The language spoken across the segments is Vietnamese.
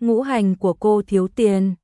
ngũ hành của cô thiếu tiền.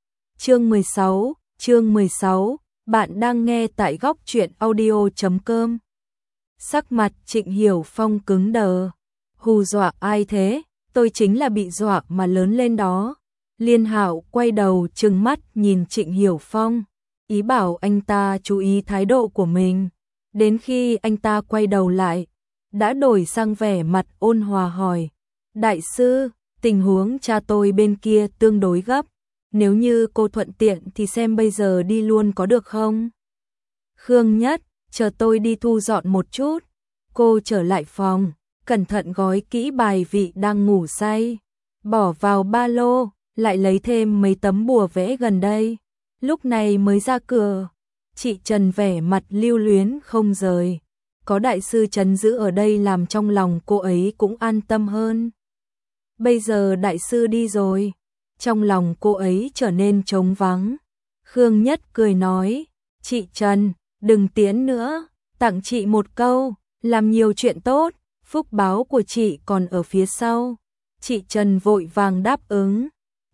Chương 16, bạn đang nghe tại góc truyện audio.com. Sắc mặt Trịnh Hiểu Phong cứng đờ. Hù dọa ai thế? Tôi chính là bị dọa mà lớn lên đó. Liên Hạo quay đầu trừng mắt nhìn Trịnh Hiểu Phong, ý bảo anh ta chú ý thái độ của mình. Đến khi anh ta quay đầu lại, đã đổi sang vẻ mặt ôn hòa hỏi: "Đại sư, tình huống cha tôi bên kia tương đối gấp. Nếu như cô thuận tiện thì xem bây giờ đi luôn có được không?" "Khương Nhất, chờ tôi đi thu dọn một chút." Cô trở lại phòng, cẩn thận gói kỹ bài vị đang ngủ say, bỏ vào ba lô, lại lấy thêm mấy tấm bùa vẽ gần đây. Lúc này mới ra cửa. Chị Trần vẻ mặt lưu luyến không rời. Có đại sư trấn giữ ở đây làm trong lòng cô ấy cũng an tâm hơn. Bây giờ đại sư đi rồi, trong lòng cô ấy trở nên trống vắng. Khương Nhất cười nói: "Chị Trần, đừng tiễn nữa, tặng chị một câu, làm nhiều chuyện tốt, phúc báo của chị còn ở phía sau." Chị Trần vội vàng đáp ứng: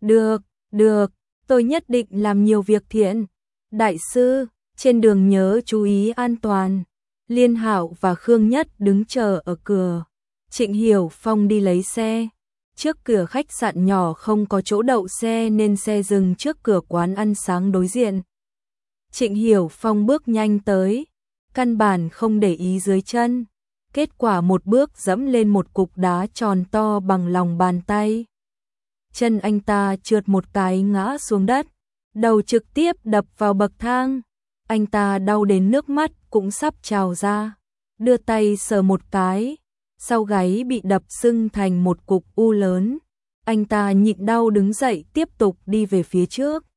Được, tôi nhất định làm nhiều việc thiện. Đại sư, trên đường nhớ chú ý an toàn." Liên Hạo và Khương Nhất đứng chờ ở cửa. Trịnh Hiểu Phong đi lấy xe. Trước cửa khách sạn nhỏ không có chỗ đậu xe nên xe dừng trước cửa quán ăn sáng đối diện. Trịnh Hiểu Phong bước nhanh tới, căn bản không để ý dưới chân. Kết quả một bước dẫm lên một cục đá tròn to bằng lòng bàn tay. Chân anh ta trượt một cái ngã xuống đất, đầu trực tiếp đập vào bậc thang. Anh ta đau đến nước mắt cũng sắp trào ra, đưa tay sờ một cái, sau gáy bị đập sưng thành một cục u lớn. Anh ta nhịn đau đứng dậy tiếp tục đi về phía trước.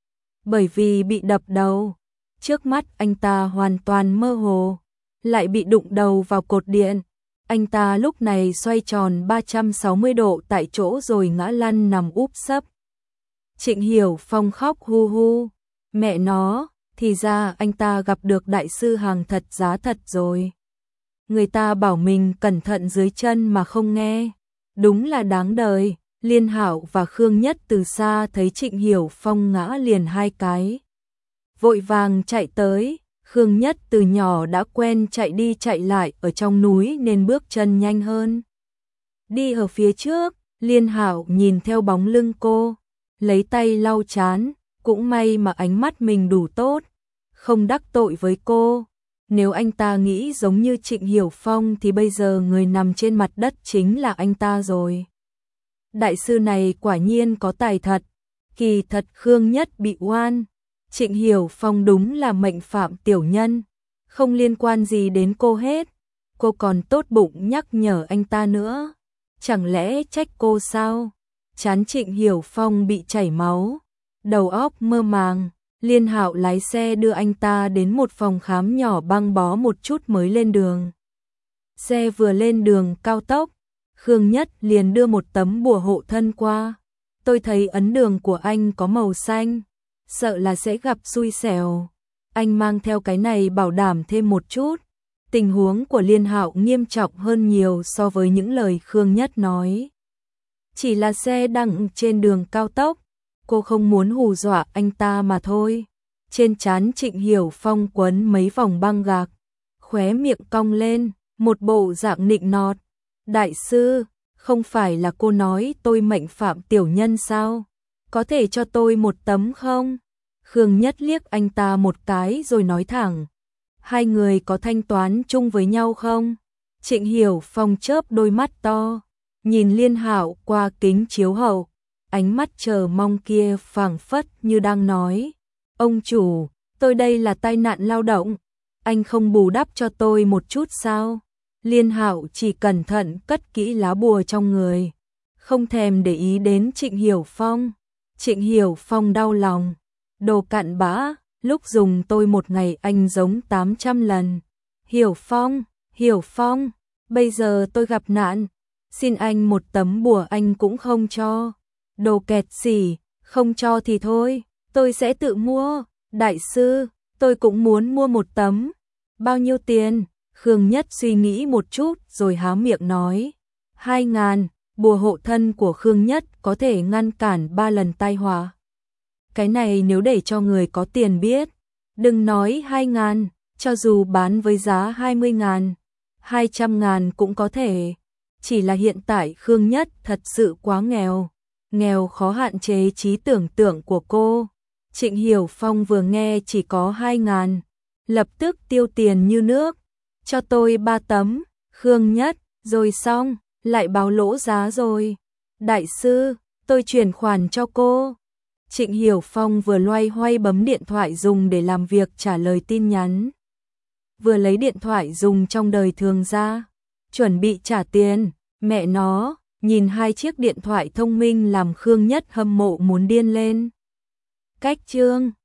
Bởi vì bị đập đầu, trước mắt anh ta hoàn toàn mơ hồ, lại bị đụng đầu vào cột điện. Anh ta lúc này xoay tròn 360 độ tại chỗ rồi ngã lăn nằm úp sấp. Trịnh Hiểu Phong khóc hu hu. Mẹ nó, thì ra anh ta gặp được đại sư hàng thật giá thật rồi. Người ta bảo mình cẩn thận dưới chân mà không nghe. Đúng là đáng đời. Liên Hạo và Khương Nhất từ xa thấy Trịnh Hiểu Phong ngã liền hai cái, vội vàng chạy tới. Khương Nhất từ nhỏ đã quen chạy đi chạy lại ở trong núi nên bước chân nhanh hơn. Đi ở phía trước, Liên Hạo nhìn theo bóng lưng cô, lấy tay lau trán, cũng may mà ánh mắt mình đủ tốt, không đắc tội với cô. Nếu anh ta nghĩ giống như Trịnh Hiểu Phong thì bây giờ người nằm trên mặt đất chính là anh ta rồi. Đại sư này quả nhiên có tài thật. Kỳ thật Khương Nhất bị oan. Trịnh Hiểu Phong đúng là mệnh phạm tiểu nhân, không liên quan gì đến cô hết. Cô còn tốt bụng nhắc nhở anh ta nữa. Chẳng lẽ trách cô sao? Trán Trịnh Hiểu Phong bị chảy máu, đầu óc mơ màng. Liên Hạo lái xe đưa anh ta đến một phòng khám nhỏ băng bó một chút mới lên đường. Xe vừa lên đường cao tốc, Khương Nhất liền đưa một tấm bùa hộ thân qua. "Tôi thấy ấn đường của anh có màu xanh, sợ là sẽ gặp xui xẻo. Anh mang theo cái này bảo đảm thêm một chút." Tình huống của Liên Hạo nghiêm trọng hơn nhiều so với những lời Khương Nhất nói. Chỉ là xe đang trên đường cao tốc, cô không muốn hù dọa anh ta mà thôi. Trên trán Trịnh Hiểu Phong quấn mấy vòng băng gạc, khóe miệng cong lên, một bộ dạng nịnh nọt. "Đại sư, không phải là cô nói tôi mệnh phạm tiểu nhân sao? Có thể cho tôi một tấm không?" Khương Nhất liếc anh ta một cái rồi nói thẳng: "Hai người có thanh toán chung với nhau không?" Trịnh Hiểu Phong chớp đôi mắt to, nhìn Liên Hạo qua kính chiếu hậu, ánh mắt chờ mong kia phảng phất như đang nói: "Ông chủ, tôi đây là tai nạn lao động, anh không bù đắp cho tôi một chút sao?" Liên Hạo chỉ cẩn thận cất kỹ lá bùa trong người, không thèm để ý đến Trịnh Hiểu Phong. Trịnh Hiểu Phong đau lòng: "Đồ cặn bã, lúc dùng tôi một ngày anh giống 800 lần. Hiểu Phong, bây giờ tôi gặp nạn, xin anh một tấm bùa anh cũng không cho. Đồ kẹt xỉ, không cho thì thôi, tôi sẽ tự mua. Đại sư, tôi cũng muốn mua một tấm. Bao nhiêu tiền?" Khương Nhất suy nghĩ một chút rồi há miệng nói: 2.000, Bùa hộ thân của Khương Nhất có thể ngăn cản 3 lần tai họa. Cái này nếu để cho người có tiền biết, đừng nói 2.000, cho dù bán với giá 20.000, 200.000 cũng có thể. Chỉ là hiện tại Khương Nhất thật sự quá nghèo, nghèo khó hạn chế trí tưởng tượng của cô. Trịnh Hiểu Phong vừa nghe chỉ có 2.000, lập tức tiêu tiền như nước. Cho tôi 3 tấm, Khương Nhất, rồi xong, lại báo lỗ giá rồi. Đại sư, tôi chuyển khoản cho cô. Trịnh Hiểu Phong vừa loay hoay bấm điện thoại dùng để làm việc trả lời tin nhắn, vừa lấy điện thoại dùng trong đời thường ra, chuẩn bị trả tiền. Mẹ nó, nhìn 2 chiếc điện thoại thông minh làm Khương Nhất hâm mộ muốn điên lên. Cách chương